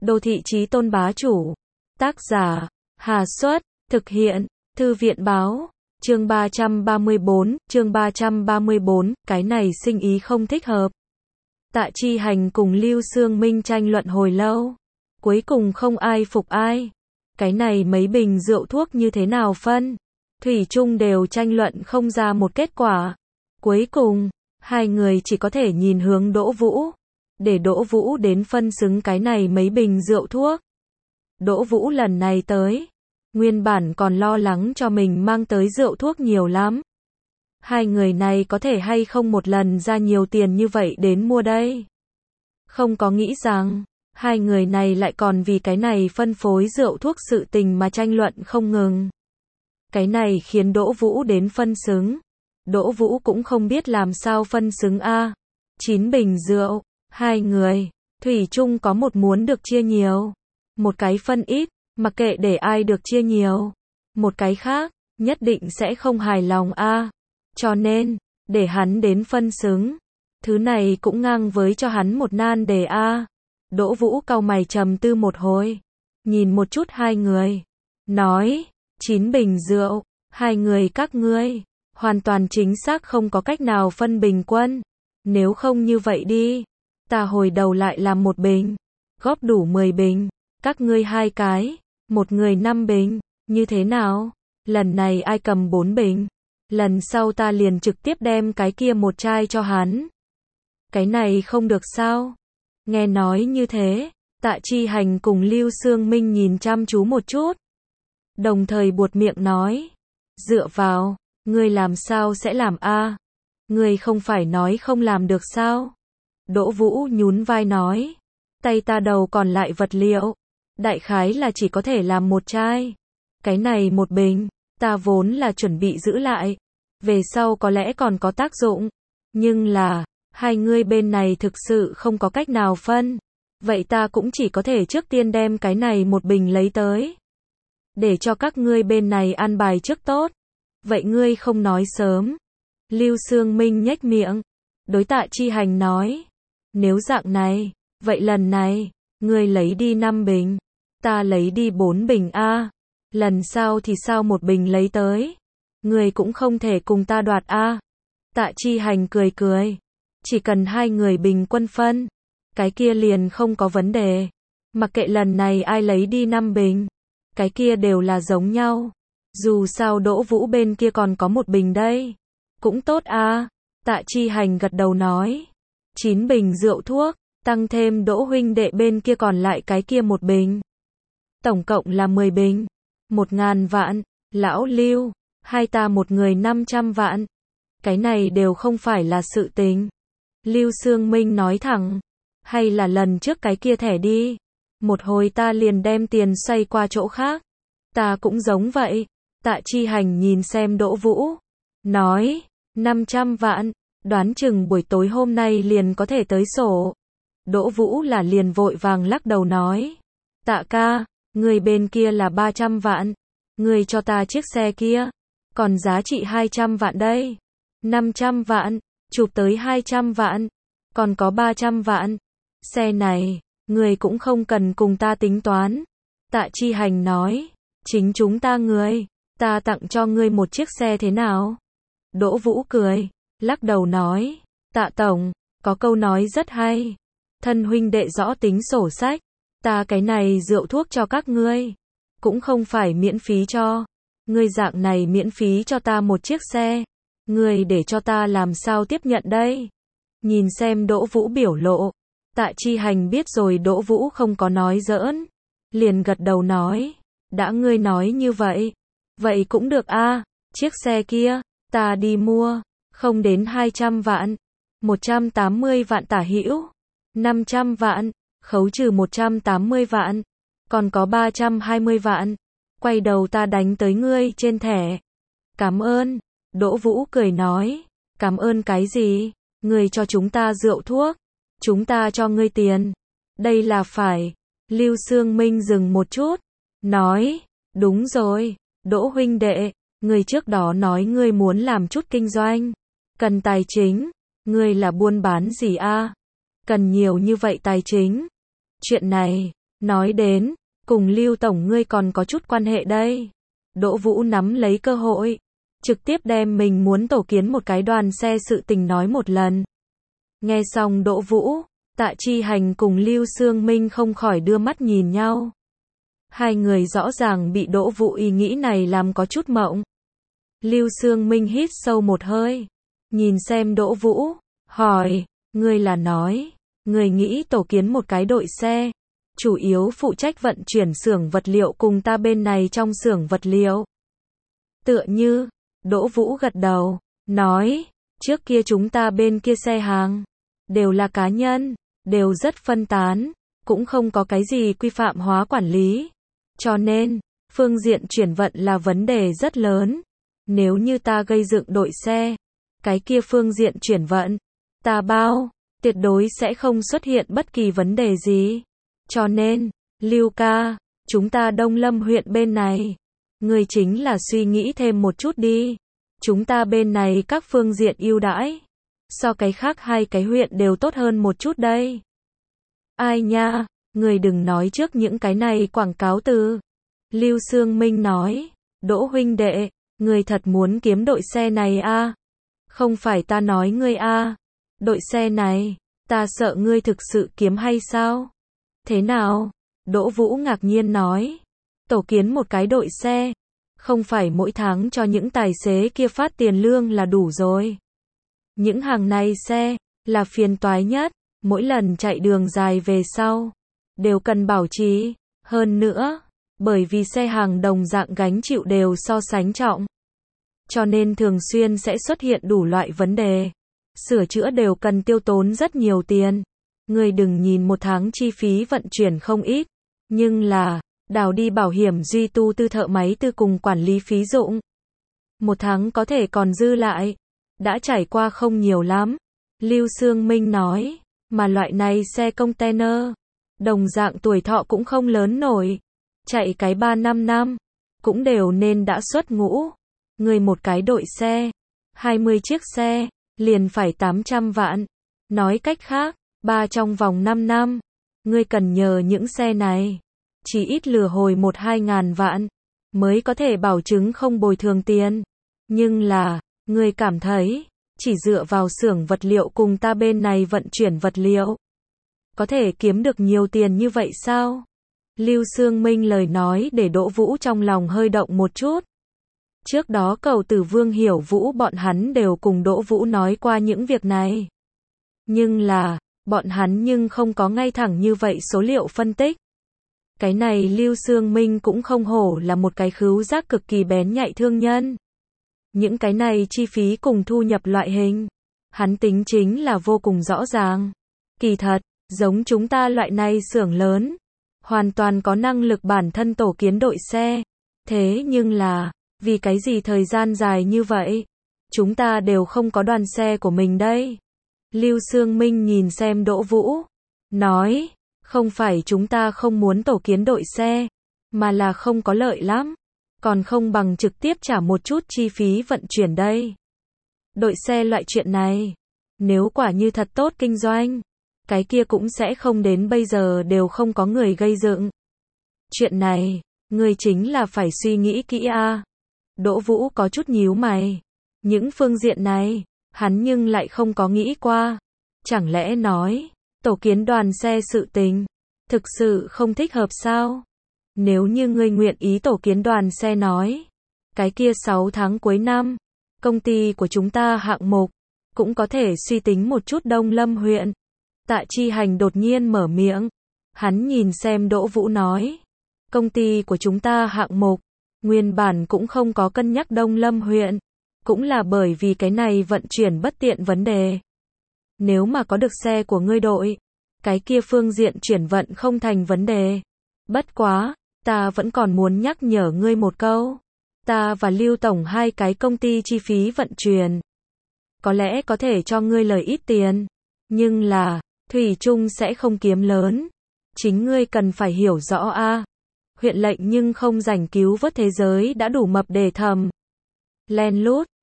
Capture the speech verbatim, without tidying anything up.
Đô thị chí tôn bá chủ. Tác giả, Hà Xuất, thực hiện, Thư viện báo. Chương ba trăm ba mươi bốn, chương ba trăm ba mươi bốn, cái này sinh ý không thích hợp. Tạ Chi Hành cùng Lưu Xương Minh tranh luận hồi lâu. Cuối cùng không ai phục ai. Cái này mấy bình rượu thuốc như thế nào phân? Thủy chung đều tranh luận không ra một kết quả. Cuối cùng, hai người chỉ có thể nhìn hướng Đỗ Vũ. Để Đỗ Vũ đến phân xứng cái này mấy bình rượu thuốc. Đỗ Vũ lần này tới. Nguyên bản còn lo lắng cho mình mang tới rượu thuốc nhiều lắm. Hai người này có thể hay không một lần ra nhiều tiền như vậy đến mua đây. Không có nghĩ rằng, hai người này lại còn vì cái này phân phối rượu thuốc sự tình mà tranh luận không ngừng. Cái này khiến Đỗ Vũ đến phân xứng. Đỗ Vũ cũng không biết làm sao phân xứng a. Chín bình rượu, hai người, thủy chung có một muốn được chia nhiều. Một cái phân ít, mặc kệ để ai được chia nhiều. Một cái khác, nhất định sẽ không hài lòng a. Cho nên, để hắn đến phân xứng. Thứ này cũng ngang với cho hắn một nan đề a. Đỗ Vũ cau mày trầm tư một hồi. Nhìn một chút hai người. Nói, chín bình rượu, hai người các ngươi. Hoàn toàn chính xác không có cách nào phân bình quân. Nếu không như vậy đi. Ta hồi đầu lại làm một bình. Góp đủ mười bình. Các ngươi hai cái. Một người năm bình. Như thế nào? Lần này ai cầm bốn bình. Lần sau ta liền trực tiếp đem cái kia một chai cho hắn. Cái này không được sao? Nghe nói như thế, Tạ Chi Hành cùng Lưu Xương Minh nhìn chăm chú một chút. Đồng thời buột miệng nói. Dựa vào, ngươi làm sao sẽ làm a? Ngươi không phải nói không làm được sao? Đỗ Vũ nhún vai nói. Tay ta đầu còn lại vật liệu. Đại khái là chỉ có thể làm một chai. Cái này một bình, ta vốn là chuẩn bị giữ lại. Về sau có lẽ còn có tác dụng. Nhưng là, hai ngươi bên này thực sự không có cách nào phân. Vậy ta cũng chỉ có thể trước tiên đem cái này một bình lấy tới. Để cho các ngươi bên này an bài trước tốt. Vậy ngươi không nói sớm. Lưu Xương Minh nhếch miệng. Đối Tạ Chi Hành nói. Nếu dạng này, vậy lần này, ngươi lấy đi năm bình. Ta lấy đi bốn bình a. Lần sau thì sao một bình lấy tới. Ngươi cũng không thể cùng ta đoạt a. Tạ Chi Hành cười cười. Chỉ cần hai người bình quân phân. Cái kia liền không có vấn đề. Mặc kệ lần này ai lấy đi năm bình. Cái kia đều là giống nhau. Dù sao Đỗ Vũ bên kia còn có một bình đây. Cũng tốt a. Tạ Chi Hành gật đầu nói. Chín bình rượu thuốc. Tăng thêm Đỗ huynh đệ bên kia còn lại cái kia một bình. Tổng cộng là mười bình. Một ngàn vạn. Lão Lưu. Hai ta một người năm trăm vạn. Cái này đều không phải là sự tình. Lưu Xương Minh nói thẳng. Hay là lần trước cái kia thẻ đi. Một hồi ta liền đem tiền xoay qua chỗ khác. Ta cũng giống vậy. Tạ Chi Hành nhìn xem Đỗ Vũ. Nói. năm trăm vạn. Đoán chừng buổi tối hôm nay liền có thể tới sổ. Đỗ Vũ là liền vội vàng lắc đầu nói. Tạ ca. Người bên kia là ba trăm vạn. Người cho ta chiếc xe kia. Còn giá trị hai trăm vạn đây. năm trăm vạn. Chụp tới hai trăm vạn. Còn có ba trăm vạn. Xe này, người cũng không cần cùng ta tính toán. Tạ Chi Hành nói. Chính chúng ta người. Ta tặng cho ngươi một chiếc xe thế nào? Đỗ Vũ cười. Lắc đầu nói. Tạ tổng, có câu nói rất hay. Thân huynh đệ rõ tính sổ sách. Ta cái này rượu thuốc cho các ngươi. Cũng không phải miễn phí cho. Ngươi dạng này miễn phí cho ta một chiếc xe. Ngươi để cho ta làm sao tiếp nhận đây? Nhìn xem Đỗ Vũ biểu lộ. Tạ Chi Hành biết rồi Đỗ Vũ không có nói giỡn. Liền gật đầu nói. Đã ngươi nói như vậy. Vậy cũng được a. Chiếc xe kia, ta đi mua. Không đến hai trăm vạn. một trăm tám mươi vạn tả hữu. năm trăm vạn. Khấu trừ một trăm tám mươi vạn. Còn có ba trăm hai mươi vạn. Quay đầu ta đánh tới ngươi trên thẻ. Cảm ơn. Đỗ Vũ cười nói. Cảm ơn cái gì? Ngươi cho chúng ta rượu thuốc. Chúng ta cho ngươi tiền. Đây là phải. Lưu Xương Minh dừng một chút. Nói. Đúng rồi. Đỗ huynh đệ. Ngươi trước đó nói ngươi muốn làm chút kinh doanh. Cần tài chính. Ngươi là buôn bán gì a? Cần nhiều như vậy tài chính. Chuyện này. Nói đến, cùng Lưu Tổng ngươi còn có chút quan hệ đây. Đỗ Vũ nắm lấy cơ hội, trực tiếp đem mình muốn tổ kiến một cái đoàn xe sự tình nói một lần. Nghe xong Đỗ Vũ, Tạ Chi Hành cùng Lưu Sương Minh không khỏi đưa mắt nhìn nhau. Hai người rõ ràng bị Đỗ Vũ ý nghĩ này làm có chút mộng. Lưu Sương Minh hít sâu một hơi, nhìn xem Đỗ Vũ, hỏi, ngươi là nói, ngươi nghĩ tổ kiến một cái đội xe, chủ yếu phụ trách vận chuyển xưởng vật liệu cùng ta bên này trong xưởng vật liệu. Tựa như, Đỗ Vũ gật đầu, nói, trước kia chúng ta bên kia xe hàng, đều là cá nhân, đều rất phân tán, cũng không có cái gì quy phạm hóa quản lý. Cho nên, phương diện chuyển vận là vấn đề rất lớn. Nếu như ta gây dựng đội xe, cái kia phương diện chuyển vận, ta bao, tuyệt đối sẽ không xuất hiện bất kỳ vấn đề gì. Cho nên, Lưu ca, chúng ta Đông Lâm huyện bên này, người chính là suy nghĩ thêm một chút đi. Chúng ta bên này các phương diện ưu đãi, so cái khác hai cái huyện đều tốt hơn một chút đây. Ai nha, người đừng nói trước những cái này quảng cáo từ. Lưu Sương Minh nói, Đỗ huynh đệ, người thật muốn kiếm đội xe này a? À? Không phải ta nói ngươi a, à? Đội xe này, ta sợ ngươi thực sự kiếm hay sao? Thế nào? Đỗ Vũ ngạc nhiên nói, tổ kiến một cái đội xe, không phải mỗi tháng cho những tài xế kia phát tiền lương là đủ rồi. Những hàng này xe, là phiền toái nhất, mỗi lần chạy đường dài về sau, đều cần bảo trì, hơn nữa, bởi vì xe hàng đồng dạng gánh chịu đều so sánh trọng. Cho nên thường xuyên sẽ xuất hiện đủ loại vấn đề, sửa chữa đều cần tiêu tốn rất nhiều tiền. Người đừng nhìn một tháng chi phí vận chuyển không ít, nhưng là, đào đi bảo hiểm duy tu tư thợ máy tư cùng quản lý phí dụng. Một tháng có thể còn dư lại, đã trải qua không nhiều lắm. Lưu Sương Minh nói, mà loại này xe container, đồng dạng tuổi thọ cũng không lớn nổi, chạy cái ba năm năm, cũng đều nên đã xuất ngũ. Người một cái đội xe, hai mươi chiếc xe, liền phải tám trăm vạn. Nói cách khác, ba trong vòng năm năm, ngươi cần nhờ những xe này, chỉ ít lừa hồi một hai ngàn vạn, mới có thể bảo chứng không bồi thường tiền. Nhưng là, ngươi cảm thấy, chỉ dựa vào xưởng vật liệu cùng ta bên này vận chuyển vật liệu, có thể kiếm được nhiều tiền như vậy sao? Lưu Sương Minh lời nói để Đỗ Vũ trong lòng hơi động một chút. Trước đó Cầu Tử Vương Hiểu Vũ bọn hắn đều cùng Đỗ Vũ nói qua những việc này. Nhưng là, bọn hắn nhưng không có ngay thẳng như vậy số liệu phân tích. Cái này Lưu Sương Minh cũng không hổ là một cái khứu giác cực kỳ bén nhạy thương nhân. Những cái này chi phí cùng thu nhập loại hình, hắn tính chính là vô cùng rõ ràng. Kỳ thật, giống chúng ta loại này xưởng lớn, hoàn toàn có năng lực bản thân tổ kiến đội xe. Thế nhưng là, vì cái gì thời gian dài như vậy, chúng ta đều không có đoàn xe của mình đây. Lưu Sương Minh nhìn xem Đỗ Vũ, nói, không phải chúng ta không muốn tổ kiến đội xe, mà là không có lợi lắm, còn không bằng trực tiếp trả một chút chi phí vận chuyển đây. Đội xe loại chuyện này, nếu quả như thật tốt kinh doanh, cái kia cũng sẽ không đến bây giờ đều không có người gây dựng. Chuyện này, người chính là phải suy nghĩ kỹ a. À. Đỗ Vũ có chút nhíu mày. Những phương diện này, hắn nhưng lại không có nghĩ qua. Chẳng lẽ nói, tổ kiến đoàn xe sự tình, thực sự không thích hợp sao? Nếu như ngươi nguyện ý tổ kiến đoàn xe nói, cái kia sáu tháng cuối năm, công ty của chúng ta hạng mục, cũng có thể suy tính một chút Đông Lâm huyện. Tạ Chi Hành đột nhiên mở miệng, hắn nhìn xem Đỗ Vũ nói, công ty của chúng ta hạng mục, nguyên bản cũng không có cân nhắc Đông Lâm huyện, cũng là bởi vì cái này vận chuyển bất tiện vấn đề. Nếu mà có được xe của ngươi đội, cái kia phương diện chuyển vận không thành vấn đề. Bất quá, ta vẫn còn muốn nhắc nhở ngươi một câu. Ta và Lưu Tổng hai cái công ty chi phí vận chuyển, có lẽ có thể cho ngươi lời ít tiền, nhưng là, thủy chung sẽ không kiếm lớn. Chính ngươi cần phải hiểu rõ a. À. Huyện lệnh nhưng không rảnh cứu vớt thế giới đã đủ mập để thầm. Len lút,